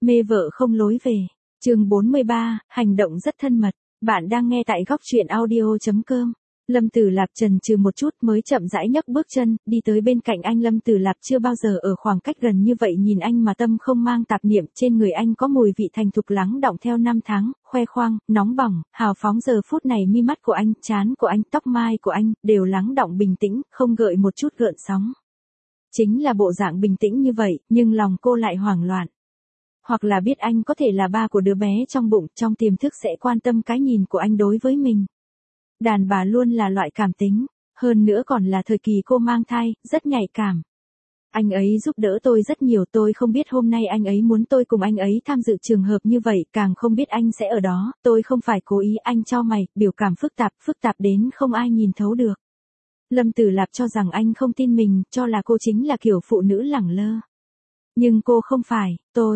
Mê vợ không lối về. Chương 43, hành động rất thân mật. Bạn đang nghe tại góc truyện audio.com. Lâm Tử Lạp chần chừ một chút mới chậm rãi nhấc bước chân, đi tới bên cạnh anh. Lâm Tử Lạp chưa bao giờ ở khoảng cách gần như vậy nhìn anh mà tâm không mang tạp niệm. Trên người anh có mùi vị thành thục lắng đọng theo năm tháng, khoe khoang, nóng bỏng, hào phóng. Giờ phút này mi mắt của anh, trán của anh, tóc mai của anh, đều lắng đọng bình tĩnh, không gợi một chút gợn sóng. Chính là bộ dạng bình tĩnh như vậy, nhưng lòng cô lại hoảng loạn. Hoặc là biết anh có thể là ba của đứa bé trong bụng, trong tiềm thức sẽ quan tâm cái nhìn của anh đối với mình. Đàn bà luôn là loại cảm tính, hơn nữa còn là thời kỳ cô mang thai, rất nhạy cảm. Anh ấy giúp đỡ tôi rất nhiều, tôi không biết hôm nay anh ấy muốn tôi cùng anh ấy tham dự trường hợp như vậy, càng không biết anh sẽ ở đó, tôi không phải cố ý. Anh chau mày, biểu cảm phức tạp đến không ai nhìn thấu được. Lâm Tử Lạp cho rằng anh không tin mình, cho là cô chính là kiểu phụ nữ lẳng lơ. Nhưng cô không phải,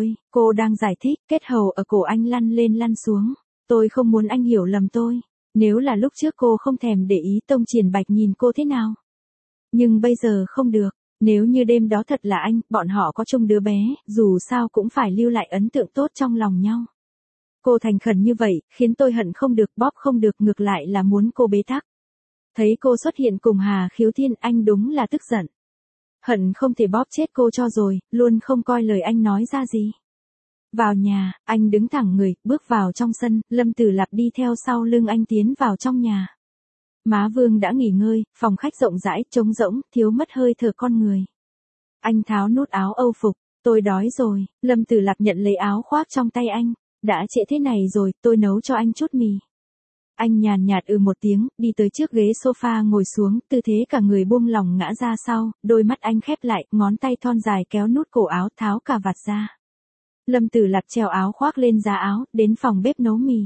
cô đang giải thích, kết hầu ở cổ anh lăn lên lăn xuống. Tôi không muốn anh hiểu lầm tôi. Nếu là lúc trước cô không thèm để ý Tông Triển Bạch nhìn cô thế nào. Nhưng bây giờ không được, nếu như đêm đó thật là anh, bọn họ có chung đứa bé, dù sao cũng phải lưu lại ấn tượng tốt trong lòng nhau. Cô thành khẩn như vậy, khiến tôi hận không được, bóp không được, ngược lại là muốn cô bế tắc. Thấy cô xuất hiện cùng Hà Khiếu Thiên, anh đúng là tức giận. Hận không thể bóp chết cô cho rồi, luôn không coi lời anh nói ra gì. Vào nhà, anh đứng thẳng người, bước vào trong sân, Lâm Tử Lạp đi theo sau lưng anh tiến vào trong nhà. Má Vương đã nghỉ ngơi, phòng khách rộng rãi, trống rỗng, thiếu mất hơi thở con người. Anh tháo nút áo âu phục, tôi đói rồi. Lâm Tử Lạp nhận lấy áo khoác trong tay anh, đã trễ thế này rồi, tôi nấu cho anh chút mì. Anh nhàn nhạt một tiếng, đi tới trước ghế sofa ngồi xuống, tư thế cả người buông lỏng ngã ra sau, đôi mắt anh khép lại, ngón tay thon dài kéo nút cổ áo, tháo cà vạt ra. Lâm Tử Lạp treo áo khoác lên giá áo, đến phòng bếp nấu mì.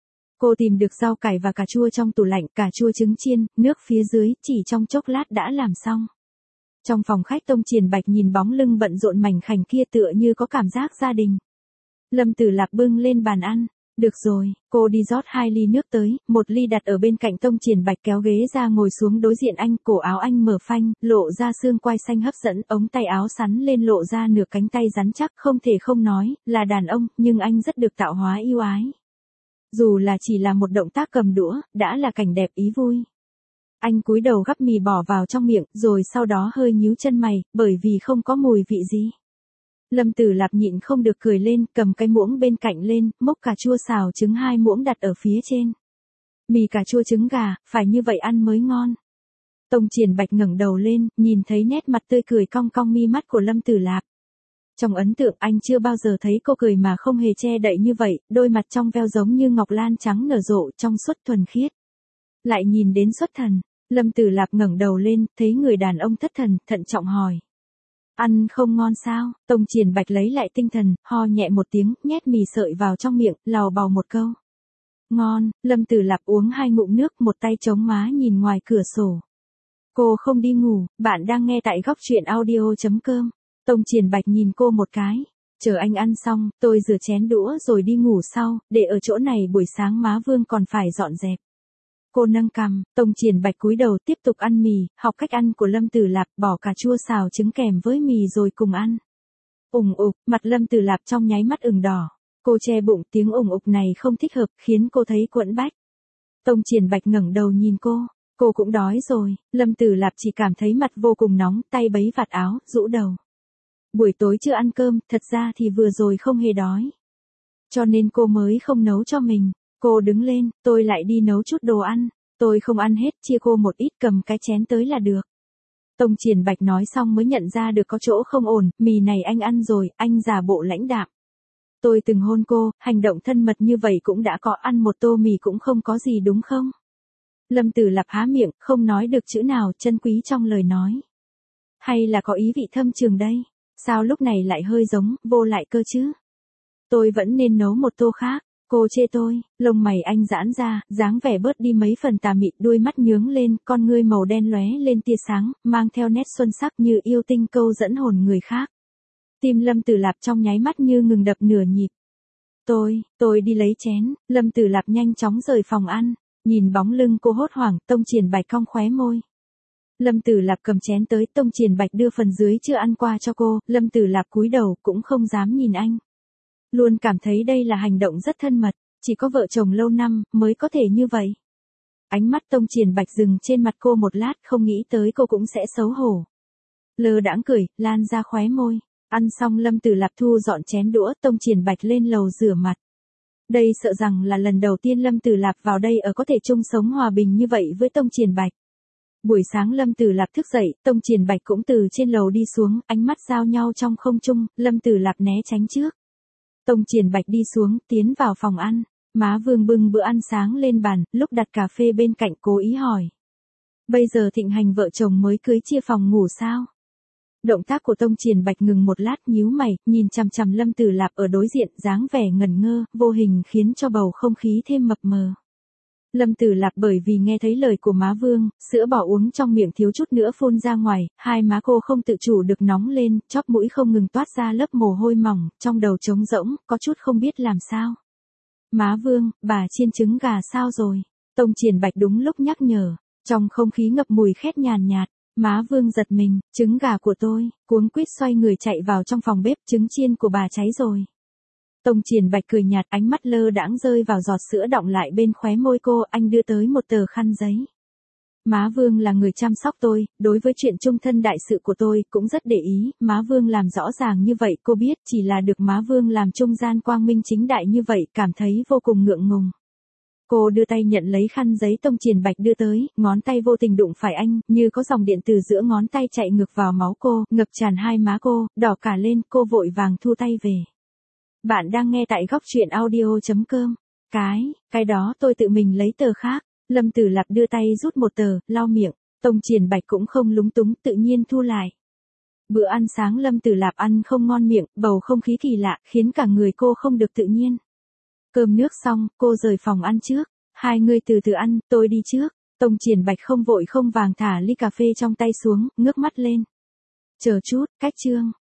Cô tìm được rau cải và cà chua trong tủ lạnh, cà chua trứng chiên, nước phía dưới, chỉ trong chốc lát đã làm xong. Trong phòng khách, Tông Triển Bạch nhìn bóng lưng bận rộn mảnh khảnh kia tựa như có cảm giác gia đình. Lâm Tử Lạp bưng lên bàn ăn. Được rồi, cô đi rót 2 ly nước tới, 1 ly đặt ở bên cạnh. Tông Triển Bạch kéo ghế ra ngồi xuống đối diện anh, cổ áo anh mở phanh, lộ ra xương quai xanh hấp dẫn, ống tay áo sắn lên lộ ra nửa cánh tay rắn chắc, không thể không nói, là đàn ông, nhưng anh rất được tạo hóa yêu ái. Dù là chỉ là một động tác cầm đũa, đã là cảnh đẹp ý vui. Anh cúi đầu gắp mì bỏ vào trong miệng, rồi sau đó hơi nhíu chân mày, bởi vì không có mùi vị gì. Lâm Tử Lạp nhịn không được cười lên, cầm cái muỗng bên cạnh lên, múc cà chua xào trứng 2 muỗng đặt ở phía trên. Mì cà chua trứng gà, phải như vậy ăn mới ngon. Tông Triển Bạch ngẩng đầu lên, nhìn thấy nét mặt tươi cười cong cong mi mắt của Lâm Tử Lạp. Trong ấn tượng anh chưa bao giờ thấy cô cười mà không hề che đậy như vậy, đôi mặt trong veo giống như ngọc lan trắng nở rộ, trong suốt thuần khiết. Lại nhìn đến xuất thần, Lâm Tử Lạp ngẩng đầu lên, thấy người đàn ông thất thần, thận trọng hỏi. Ăn không ngon sao? Tông Triển Bạch lấy lại tinh thần, ho nhẹ một tiếng, nhét mì sợi vào trong miệng, lào bào một câu. Ngon. Lâm Tử Lạp uống 2 ngụm nước, một tay chống má nhìn ngoài cửa sổ. Cô không đi ngủ, bạn đang nghe tại góc truyện audio.com. Tông Triển Bạch nhìn cô một cái. Chờ anh ăn xong, tôi rửa chén đũa rồi đi ngủ sau, để ở chỗ này buổi sáng má Vương còn phải dọn dẹp. Cô nâng cằm, Tông Triển Bạch cúi đầu tiếp tục ăn mì, học cách ăn của Lâm Tử Lạp, bỏ cà chua xào trứng kèm với mì rồi cùng ăn. Ủng ục, mặt Lâm Tử Lạp trong nháy mắt ửng đỏ. Cô che bụng, tiếng ủng ục này không thích hợp, khiến cô thấy quẫn bách. Tông Triển Bạch ngẩng đầu nhìn cô cũng đói rồi. Lâm Tử Lạp chỉ cảm thấy mặt vô cùng nóng, tay bấy vạt áo, rũ đầu. Buổi tối chưa ăn cơm, thật ra thì vừa rồi không hề đói. Cho nên cô mới không nấu cho mình. Cô đứng lên, tôi lại đi nấu chút đồ ăn. Tôi không ăn hết, chia cô một ít, cầm cái chén tới là được. Tông Triển Bạch nói xong mới nhận ra được có chỗ không ổn, mì này anh ăn rồi, anh giả bộ lãnh đạm. Tôi từng hôn cô, hành động thân mật như vậy cũng đã có, ăn một tô mì cũng không có gì đúng không? Lâm Tử Lạp há miệng, không nói được chữ nào chân quý trong lời nói. Hay là có ý vị thâm trường đây? Sao lúc này lại hơi giống, vô lại cơ chứ? Tôi vẫn nên nấu một tô khác. Cô chê tôi, lông mày anh giãn ra, dáng vẻ bớt đi mấy phần tà mị, đuôi mắt nhướng lên, con ngươi màu đen lóe lên tia sáng, mang theo nét xuân sắc như yêu tinh câu dẫn hồn người khác. Tim Lâm Tử Lạp trong nháy mắt như ngừng đập nửa nhịp. Tôi đi lấy chén. Lâm Tử Lạp nhanh chóng rời phòng ăn, nhìn bóng lưng cô hốt hoảng, Tông Triển Bạch cong khóe môi. Lâm Tử Lạp cầm chén tới, Tông Triển Bạch đưa phần dưới chưa ăn qua cho cô, Lâm Tử Lạp cúi đầu cũng không dám nhìn anh. Luôn cảm thấy đây là hành động rất thân mật, chỉ có vợ chồng lâu năm mới có thể như vậy. Ánh mắt Tông Triển Bạch dừng trên mặt cô một lát, không nghĩ tới cô cũng sẽ xấu hổ. Lơ đãng cười, lan ra khóe môi. Ăn xong Lâm Tử Lạp thu dọn chén đũa, Tông Triển Bạch lên lầu rửa mặt. Đây sợ rằng là lần đầu tiên Lâm Tử Lạp vào đây ở có thể chung sống hòa bình như vậy với Tông Triển Bạch. Buổi sáng Lâm Tử Lạp thức dậy, Tông Triển Bạch cũng từ trên lầu đi xuống, ánh mắt giao nhau trong không trung, Lâm Tử Lạp né tránh trước. Tông Triển Bạch đi xuống, tiến vào phòng ăn. Má Vương bưng bữa ăn sáng lên bàn, lúc đặt cà phê bên cạnh cố ý hỏi. Bây giờ thịnh hành vợ chồng mới cưới chia phòng ngủ sao? Động tác của Tông Triển Bạch ngừng một lát, nhíu mày, nhìn chằm chằm Lâm Tử Lạp ở đối diện, dáng vẻ ngẩn ngơ, vô hình khiến cho bầu không khí thêm mập mờ. Lâm Tử Lạp bởi vì nghe thấy lời của má Vương, sữa bỏ uống trong miệng thiếu chút nữa phun ra ngoài, hai má cô không tự chủ được nóng lên, chóp mũi không ngừng toát ra lớp mồ hôi mỏng, trong đầu trống rỗng, có chút không biết làm sao. Má Vương, bà chiên trứng gà sao rồi? Tông Triển Bạch đúng lúc nhắc nhở, trong không khí ngập mùi khét nhàn nhạt. Má Vương giật mình, trứng gà của tôi, cuống quýt xoay người chạy vào trong phòng bếp, trứng chiên của bà cháy rồi. Tông Triển Bạch cười nhạt, ánh mắt lơ đãng rơi vào giọt sữa đọng lại bên khóe môi cô, anh đưa tới một tờ khăn giấy. Má Vương là người chăm sóc tôi, đối với chuyện chung thân đại sự của tôi cũng rất để ý, má Vương làm rõ ràng như vậy cô biết, chỉ là được má Vương làm trung gian quang minh chính đại như vậy, cảm thấy vô cùng ngượng ngùng. Cô đưa tay nhận lấy khăn giấy Tông Triển Bạch đưa tới, ngón tay vô tình đụng phải anh, như có dòng điện từ giữa ngón tay chạy ngược vào máu cô, ngập tràn hai má cô, đỏ cả lên, cô vội vàng thu tay về. Bạn đang nghe tại góc truyện audio.com. Cái đó tôi tự mình lấy tờ khác. Lâm Tử Lạp đưa tay rút một tờ, lau miệng. Tông Triển Bạch cũng không lúng túng, tự nhiên thu lại. Bữa ăn sáng Lâm Tử Lạp ăn không ngon miệng, bầu không khí kỳ lạ, khiến cả người cô không được tự nhiên. Cơm nước xong, cô rời phòng ăn trước. Hai người từ từ ăn, tôi đi trước. Tông Triển Bạch không vội không vàng thả ly cà phê trong tay xuống, ngước mắt lên. Chờ chút, cách chương.